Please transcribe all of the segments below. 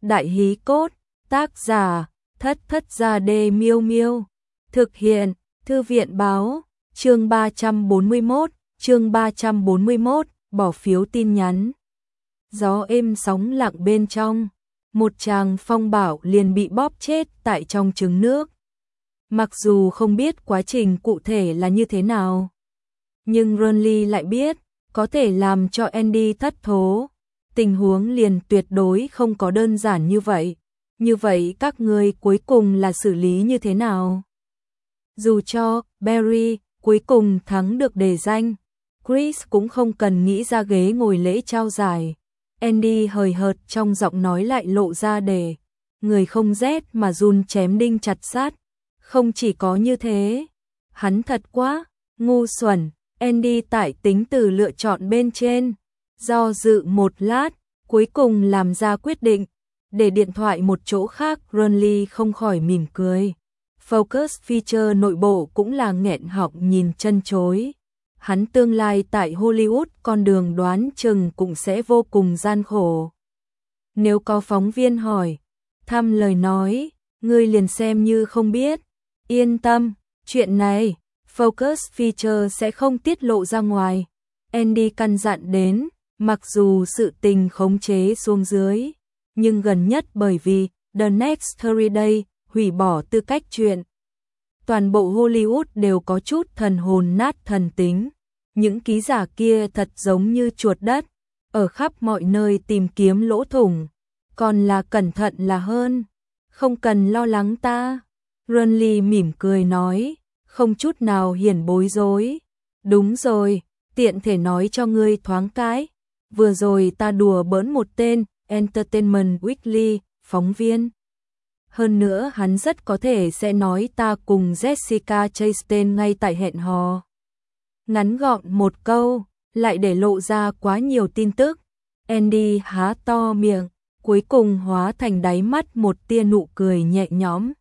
Đại hí cốt, tác giả, Thất Thất Gia Đê Miêu Miêu. Thực hiện, Thư viện báo, chương 341, bỏ phiếu tin nhắn. Gió êm sóng lặng bên trong, một chàng phong bảo liền bị bóp chết tại trong trứng nước. Mặc dù không biết quá trình cụ thể là như thế nào, nhưng Ronly lại biết, có thể làm cho Andy thất thố. Tình huống liền tuyệt đối không có đơn giản như vậy. Như vậy các ngươi cuối cùng là xử lý như thế nào? Dù cho Barry cuối cùng thắng được đề danh, Chris cũng không cần nghĩ ra ghế ngồi lễ trao giải. Andy hời hợt trong giọng nói lại lộ ra để người không rét mà run chém đinh chặt sát. Không chỉ có như thế, hắn thật quá ngu xuẩn. Andy tại tính từ lựa chọn bên trên, do dự một lát, cuối cùng làm ra quyết định, để điện thoại một chỗ khác. Ronly không khỏi mỉm cười. Focus Feature nội bộ cũng là nghẹn họng nhìn chân chối. Hắn tương lai tại Hollywood con đường đoán chừng cũng sẽ vô cùng gian khổ. Nếu có phóng viên hỏi, thăm lời nói, ngươi liền xem như không biết. Yên tâm, chuyện này, Focus Feature sẽ không tiết lộ ra ngoài. Andy căn dặn đến, mặc dù sự tình khống chế xuống dưới, nhưng gần nhất bởi vì The Next 30 Days hủy bỏ tư cách chuyện. Toàn bộ Hollywood đều có chút thần hồn nát thần tính. Những ký giả kia thật giống như chuột đất, ở khắp mọi nơi tìm kiếm lỗ thủng. Còn là cẩn thận là hơn. Không cần lo lắng ta. Ronly mỉm cười nói, không chút nào hiển bối rối. Đúng rồi, tiện thể nói cho ngươi thoáng cái. Vừa rồi ta đùa bỡn một tên Entertainment Weekly phóng viên. Hơn nữa hắn rất có thể sẽ nói ta cùng Jessica Chastain ngay tại hẹn hò. Ngắn gọn một câu, lại để lộ ra quá nhiều tin tức. Andy há to miệng, cuối cùng hóa thành đáy mắt một tia nụ cười nhẹ nhõm.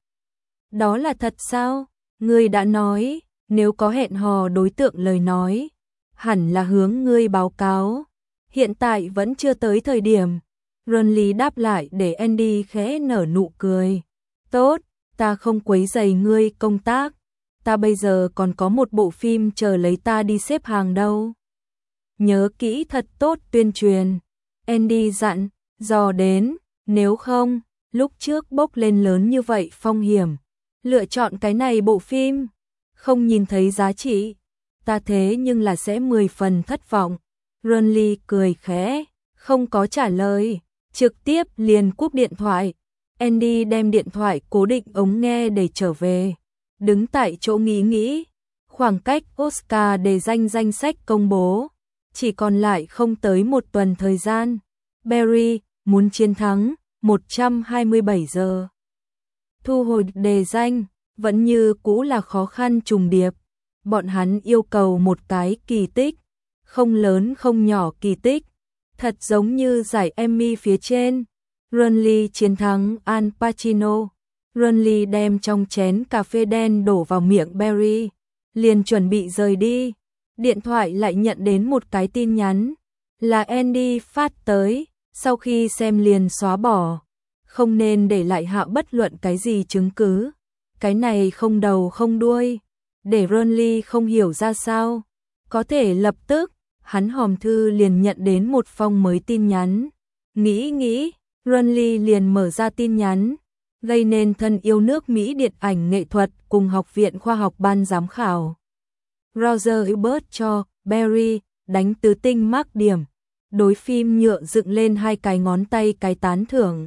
Đó là thật sao? Ngươi đã nói, nếu có hẹn hò đối tượng lời nói, hẳn là hướng ngươi báo cáo. Hiện tại vẫn chưa tới thời điểm. Ronly đáp lại để Andy khẽ nở nụ cười. Tốt, ta không quấy rầy ngươi công tác. Ta bây giờ còn có một bộ phim chờ lấy ta đi xếp hàng đâu. Nhớ kỹ thật tốt tuyên truyền. Andy dặn, dò đến, nếu không, lúc trước bốc lên lớn như vậy phong hiểm. Lựa chọn cái này bộ phim, không nhìn thấy giá trị. Ta thế nhưng là sẽ 10 phần thất vọng. Ronly cười khẽ, không có trả lời, trực tiếp liền cúp điện thoại. Andy đem điện thoại cố định ống nghe để trở về. Đứng tại chỗ nghĩ, khoảng cách Oscar đề danh sách công bố, chỉ còn lại không tới một tuần thời gian. Barry muốn chiến thắng 127 giờ. Thu hồi đề danh, vẫn như cũ là khó khăn trùng điệp. Bọn hắn yêu cầu một cái kỳ tích, không lớn không nhỏ kỳ tích, thật giống như giải Emmy phía trên. Ronly chiến thắng Al Pacino. Ronly đem trong chén cà phê đen đổ vào miệng Barry, liền chuẩn bị rời đi. Điện thoại lại nhận đến một cái tin nhắn, là Andy phát tới, sau khi xem liền xóa bỏ. Không nên để lại hạ bất luận cái gì chứng cứ. Cái này không đầu không đuôi, để Ronly không hiểu ra sao. Có thể lập tức, hắn hòm thư liền nhận đến một phong mới tin nhắn. Nghĩ, Ronly liền mở ra tin nhắn, gây nên thân yêu nước Mỹ điện ảnh nghệ thuật cùng Học viện Khoa học ban giám khảo. Roger Ebert cho Barry đánh tứ tinh mác điểm. Đối phim nhựa dựng lên 2 cái ngón tay cái tán thưởng.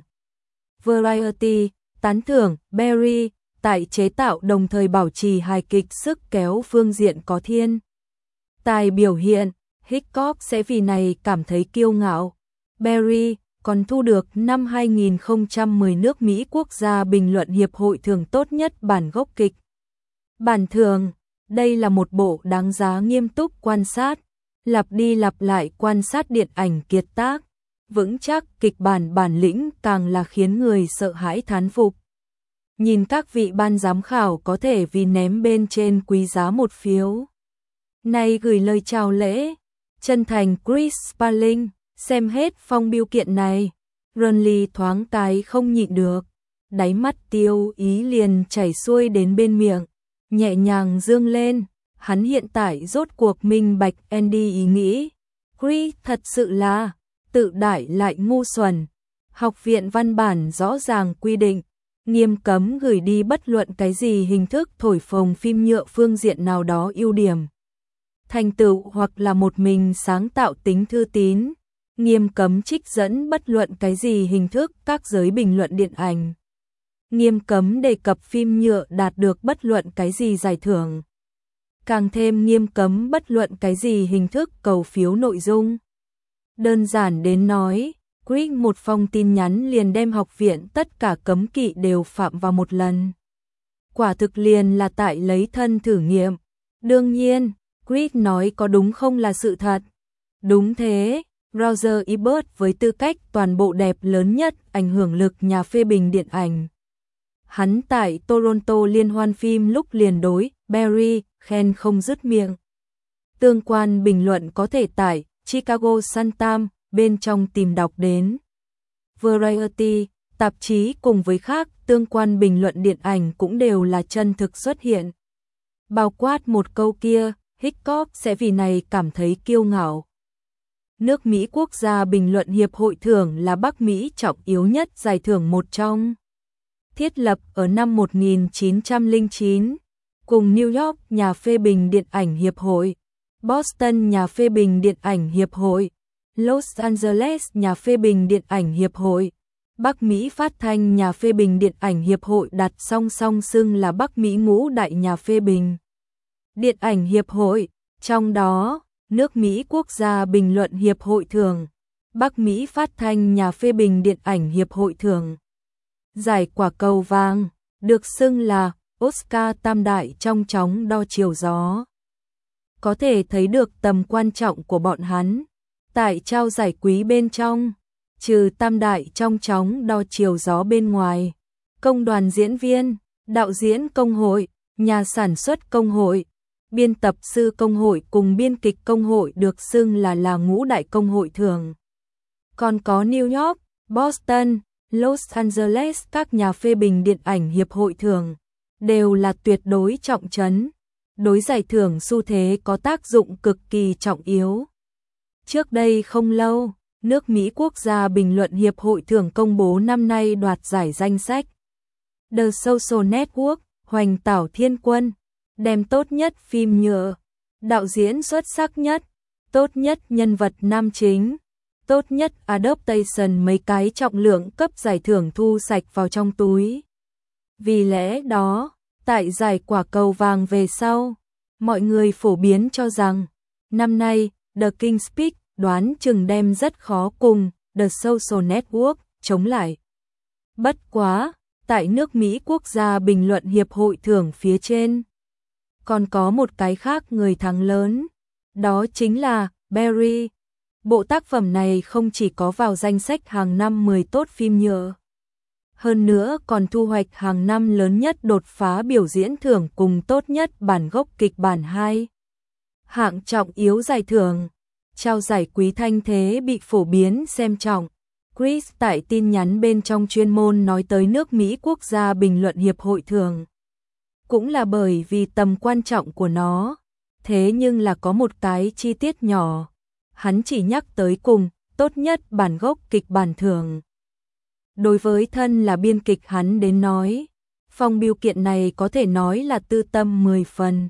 Variety tán thưởng Barry tại chế tạo đồng thời bảo trì hài kịch sức kéo phương diện có thiên tài biểu hiện. Hitchcock sẽ vì này cảm thấy kiêu ngạo. Barry còn thu được năm 2010 nước Mỹ Quốc gia bình luận hiệp hội thưởng tốt nhất bản gốc kịch. Bản thưởng, đây là một bộ đáng giá nghiêm túc quan sát, lặp đi lặp lại quan sát điện ảnh kiệt tác, vững chắc kịch bản lĩnh càng là khiến người sợ hãi thán phục. Nhìn các vị ban giám khảo có thể vì ném bên trên quý giá một phiếu. Này gửi lời chào lễ, chân thành Chris Sparling, xem hết phong bưu kiện này. Renly thoáng cái không nhịn được, đáy mắt Tiêu Ý liền chảy xuôi đến bên miệng, nhẹ nhàng dương lên, hắn hiện tại rốt cuộc minh bạch Andy ý nghĩ. Creed thật sự là tự đại lại ngu xuẩn. Học viện văn bản rõ ràng quy định, nghiêm cấm gửi đi bất luận cái gì hình thức thổi phồng phim nhựa phương diện nào đó ưu điểm, thành tựu hoặc là một mình sáng tạo tính thư tín, nghiêm cấm trích dẫn bất luận cái gì hình thức các giới bình luận điện ảnh, nghiêm cấm đề cập phim nhựa đạt được bất luận cái gì giải thưởng, càng thêm nghiêm cấm bất luận cái gì hình thức cầu phiếu nội dung. Đơn giản đến nói, Creed một phong tin nhắn liền đem học viện tất cả cấm kỵ đều phạm vào một lần. Quả thực liền là tại lấy thân thử nghiệm. Đương nhiên, Creed nói có đúng không là sự thật. Đúng thế, Roger Ebert với tư cách toàn bộ đẹp lớn nhất ảnh hưởng lực nhà phê bình điện ảnh. Hắn tại Toronto liên hoan phim lúc liền đối Barry khen không dứt miệng. Tương quan bình luận có thể tại Chicago Sun-Times bên trong tìm đọc đến. Variety, tạp chí cùng với khác tương quan bình luận điện ảnh cũng đều là chân thực xuất hiện. Bao quát một câu kia, Hitchcock sẽ vì này cảm thấy kiêu ngạo. Nước Mỹ Quốc gia Bình luận Hiệp hội thưởng là Bắc Mỹ trọng yếu nhất giải thưởng một trong. Thiết lập ở năm 1909, cùng New York nhà phê bình điện ảnh hiệp hội, Boston nhà phê bình điện ảnh hiệp hội, Los Angeles nhà phê bình điện ảnh hiệp hội, Bắc Mỹ Phát thanh nhà phê bình điện ảnh hiệp hội đặt song song xưng là Bắc Mỹ ngũ đại nhà phê bình điện ảnh hiệp hội, trong đó nước Mỹ Quốc gia Bình luận Hiệp hội thưởng, Bắc Mỹ Phát thanh nhà phê bình điện ảnh hiệp hội thưởng. Giải quả cầu vàng được xưng là Oscar tam đại trong chóng đo chiều gió. Có thể thấy được tầm quan trọng của bọn hắn. Tại trao giải quý bên trong, trừ tam đại trong chóng đo chiều gió bên ngoài, công đoàn diễn viên, đạo diễn công hội, nhà sản xuất công hội, biên tập sư công hội cùng biên kịch công hội được xưng là ngũ đại công hội thưởng. Còn có New York, Boston, Los Angeles các nhà phê bình điện ảnh hiệp hội thưởng, đều là tuyệt đối trọng trấn. Đối giải thưởng xu thế có tác dụng cực kỳ trọng yếu. Trước đây không lâu, nước Mỹ Quốc gia Bình luận Hiệp hội thưởng công bố năm nay đoạt giải danh sách. The Social Network, Hoành Tảo Thiên Quân, đem tốt nhất phim nhựa, đạo diễn xuất sắc nhất, tốt nhất nhân vật nam chính, tốt nhất adaptation mấy cái trọng lượng cấp giải thưởng thu sạch vào trong túi. Vì lẽ đó, tại giải quả cầu vàng về sau, mọi người phổ biến cho rằng, năm nay, The King's Speech đoán chừng đem rất khó cùng The Social Network chống lại. Bất quá, tại nước Mỹ Quốc gia Bình luận Hiệp hội thưởng phía trên, còn có một cái khác người thắng lớn, đó chính là Barry. Bộ tác phẩm này không chỉ có vào danh sách hàng năm 10 tốt phim nhựa, hơn nữa còn thu hoạch hàng năm lớn nhất đột phá biểu diễn thưởng cùng tốt nhất bản gốc kịch bản 2. Hạng trọng yếu giải thưởng, trao giải quý thanh thế bị phổ biến xem trọng. Chris tại tin nhắn bên trong chuyên môn nói tới nước Mỹ Quốc gia Bình luận Hiệp hội thưởng. Cũng là bởi vì tầm quan trọng của nó, thế nhưng là có một cái chi tiết nhỏ, hắn chỉ nhắc tới cùng tốt nhất bản gốc kịch bản thưởng. Đối với thân là biên kịch hắn đến nói, phong biêu kiện này có thể nói là tư tâm 10 phần.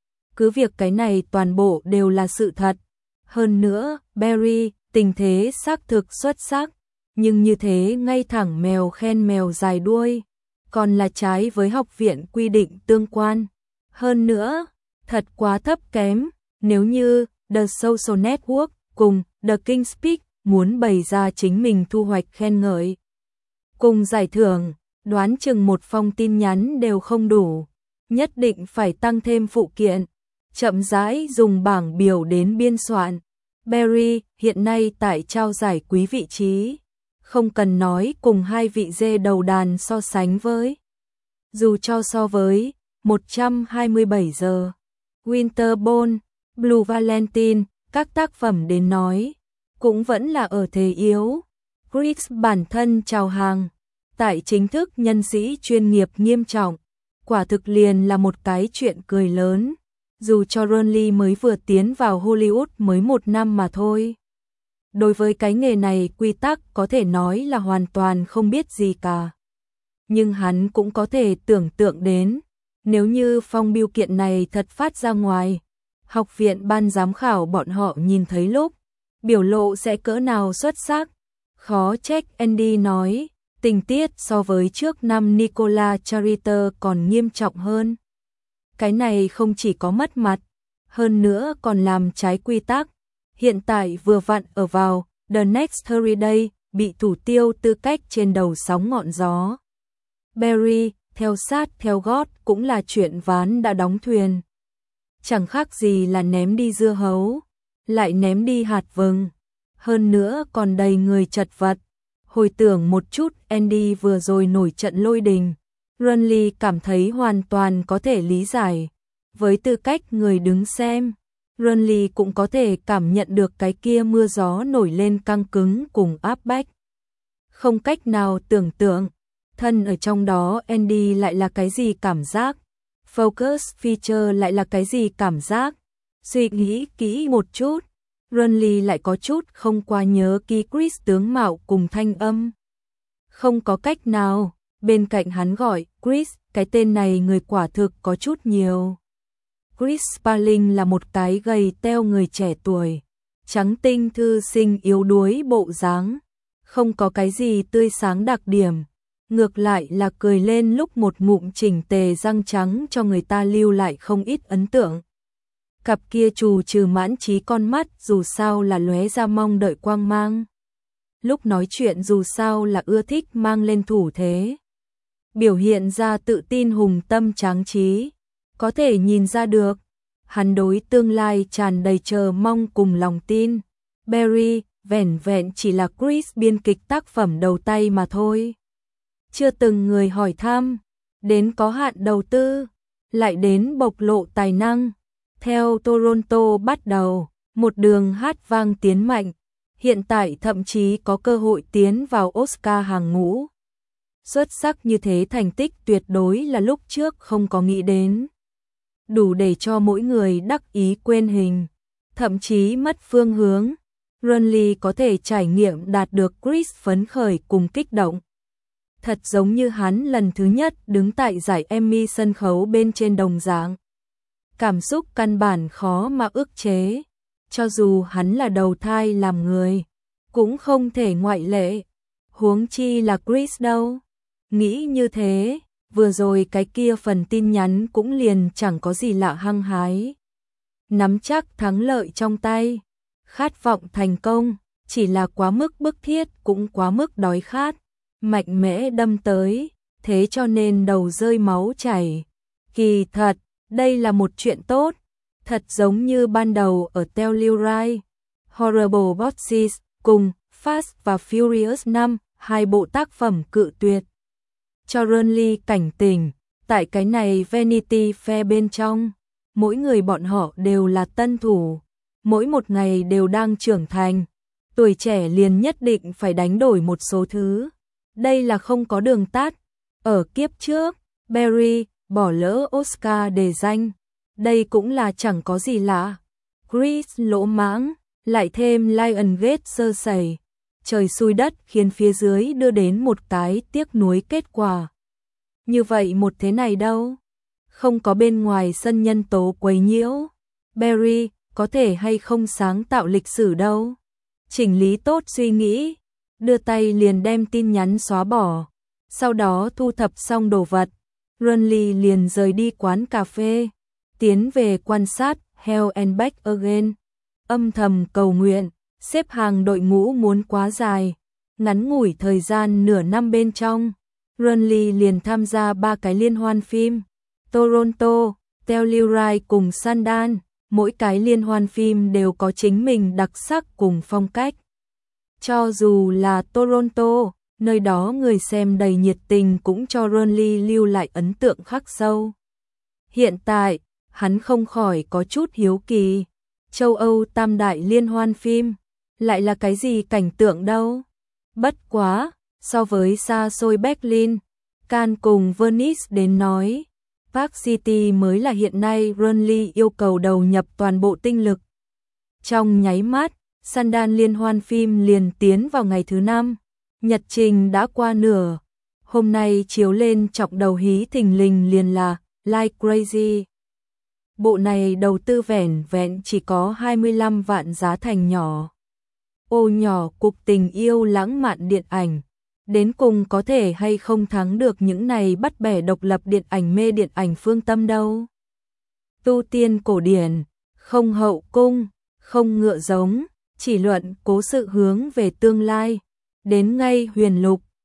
Cứ việc cái này toàn bộ đều là sự thật. Hơn nữa, Barry, tình thế xác thực xuất sắc, nhưng như thế ngay thẳng mèo khen mèo dài đuôi, còn là trái với học viện quy định tương quan. Hơn nữa, thật quá thấp kém, nếu như The Social Network cùng The King's Speech muốn bày ra chính mình thu hoạch khen ngợi cùng giải thưởng, đoán chừng một phong tin nhắn đều không đủ, nhất định phải tăng thêm phụ kiện, chậm rãi dùng bảng biểu đến biên soạn. Barry hiện nay tại trao giải quý vị trí, không cần nói cùng hai vị dê đầu đàn so sánh với. Dù cho so với 127 giờ, Winter Bone, Blue Valentine, các tác phẩm đến nói, cũng vẫn là ở thế yếu. Chris bản thân chào hàng, tại chính thức nhân sĩ chuyên nghiệp nghiêm trọng, quả thực liền là một cái chuyện cười lớn, dù cho Ron Lee mới vừa tiến vào Hollywood mới 1 năm mà thôi. Đối với cái nghề này quy tắc có thể nói là hoàn toàn không biết gì cả. Nhưng hắn cũng có thể tưởng tượng đến, nếu như phong bưu kiện này thật phát ra ngoài, học viện ban giám khảo bọn họ nhìn thấy lúc, biểu lộ sẽ cỡ nào xuất sắc. Khó trách Andy nói, tình tiết so với trước năm Nicola Chariter còn nghiêm trọng hơn. Cái này không chỉ có mất mặt, hơn nữa còn làm trái quy tắc. Hiện tại vừa vặn ở vào The Next Holiday, bị thủ tiêu tư cách trên đầu sóng ngọn gió. Barry, theo sát theo gót cũng là chuyện ván đã đóng thuyền. Chẳng khác gì là ném đi dưa hấu, lại ném đi hạt vừng. Hơn nữa còn đầy người chật vật. Hồi tưởng một chút Andy vừa rồi nổi trận lôi đình, Ron Lee cảm thấy hoàn toàn có thể lý giải. Với tư cách người đứng xem, Ron Lee cũng có thể cảm nhận được cái kia mưa gió nổi lên căng cứng cùng áp bách. Không cách nào tưởng tượng, thân ở trong đó Andy lại là cái gì cảm giác, Focus Feature lại là cái gì cảm giác. Suy nghĩ kỹ một chút, Ron Lee lại có chút không qua nhớ ký Chris tướng mạo cùng thanh âm. Không có cách nào, bên cạnh hắn gọi Chris, cái tên này người quả thực có chút nhiều. Chris Sparling là một cái gầy teo người trẻ tuổi, trắng tinh thư sinh yếu đuối bộ dáng, không có cái gì tươi sáng đặc điểm, ngược lại là cười lên lúc một ngụm chỉnh tề răng trắng cho người ta lưu lại không ít ấn tượng. Cặp kia trù trừ mãn trí con mắt dù sao là lóe ra mong đợi quang mang. Lúc nói chuyện dù sao là ưa thích mang lên thủ thế. Biểu hiện ra tự tin hùng tâm tráng trí. Có thể nhìn ra được, hắn đối tương lai tràn đầy chờ mong cùng lòng tin. Barry, vẻn vẹn chỉ là Chris biên kịch tác phẩm đầu tay mà thôi. Chưa từng người hỏi thăm, đến có hạn đầu tư, lại đến bộc lộ tài năng. Theo Toronto bắt đầu, một đường hát vang tiến mạnh, hiện tại thậm chí có cơ hội tiến vào Oscar hàng ngũ. Xuất sắc như thế thành tích tuyệt đối là lúc trước không có nghĩ đến. Đủ để cho mỗi người đắc ý quên hình, thậm chí mất phương hướng. Ron Lee có thể trải nghiệm đạt được Chris phấn khởi cùng kích động. Thật giống như hắn lần thứ nhất đứng tại giải Emmy sân khấu bên trên đồng dạng. Cảm xúc căn bản khó mà ức chế, cho dù hắn là đầu thai làm người, cũng không thể ngoại lệ. Huống chi là Chris đâu. Nghĩ như thế, vừa rồi cái kia phần tin nhắn cũng liền chẳng có gì lạ hăng hái. Nắm chắc thắng lợi trong tay, khát vọng thành công, chỉ là quá mức bức thiết cũng quá mức đói khát, mạnh mẽ đâm tới, thế cho nên đầu rơi máu chảy. Kỳ thật, đây là một chuyện tốt, thật giống như ban đầu ở Telluride, Horrible Bosses cùng Fast và Furious 5, hai bộ tác phẩm cự tuyệt. Cho Ron Lee cảnh tỉnh, tại cái này Vanity Fair bên trong, mỗi người bọn họ đều là tân thủ, mỗi một ngày đều đang trưởng thành, tuổi trẻ liền nhất định phải đánh đổi một số thứ. Đây là không có đường tắt. Ở kiếp trước, Barry bỏ lỡ Oscar đề danh, đây cũng là chẳng có gì lạ. Chris lỗ mãng, lại thêm Lionsgate sơ sẩy, trời xui đất khiến phía dưới đưa đến một cái tiếc nuối kết quả. Như vậy một thế này đâu, không có bên ngoài sân nhân tố quấy nhiễu, Barry có thể hay không sáng tạo lịch sử đâu. Chỉnh lý tốt suy nghĩ, đưa tay liền đem tin nhắn xóa bỏ, sau đó thu thập xong đồ vật, Ron Lee liền rời đi quán cà phê, tiến về quan sát Hell and Back Again, âm thầm cầu nguyện, xếp hàng đội ngũ muốn quá dài, ngắn ngủi thời gian nửa năm bên trong, Ron Lee liền tham gia 3 cái liên hoan phim, Toronto, Telluride cùng Sundance, mỗi cái liên hoan phim đều có chính mình đặc sắc cùng phong cách. Cho dù là Toronto, nơi đó người xem đầy nhiệt tình cũng cho Ron Lee lưu lại ấn tượng khắc sâu. Hiện tại, hắn không khỏi có chút hiếu kỳ, châu Âu tam đại liên hoan phim, lại là cái gì cảnh tượng đâu? Bất quá, so với xa xôi Berlin, Cannes cùng Venice đến nói, Park City mới là hiện nay Burnley yêu cầu đầu nhập toàn bộ tinh lực. Trong nháy mắt, Sundance liên hoan phim liền tiến vào ngày thứ 5, nhật trình đã qua nửa. Hôm nay chiếu lên trọng đầu hí thình lình liền là Like Crazy. Bộ này đầu tư vẻn vẹn chỉ có 25 vạn giá thành nhỏ. Ô nhỏ cục tình yêu lãng mạn điện ảnh, đến cùng có thể hay không thắng được những này bắt bẻ độc lập điện ảnh mê điện ảnh phương Tâm đâu. Tu tiên cổ điển, không hậu cung, không ngựa giống, chỉ luận cố sự hướng về tương lai, đến ngay huyền lục,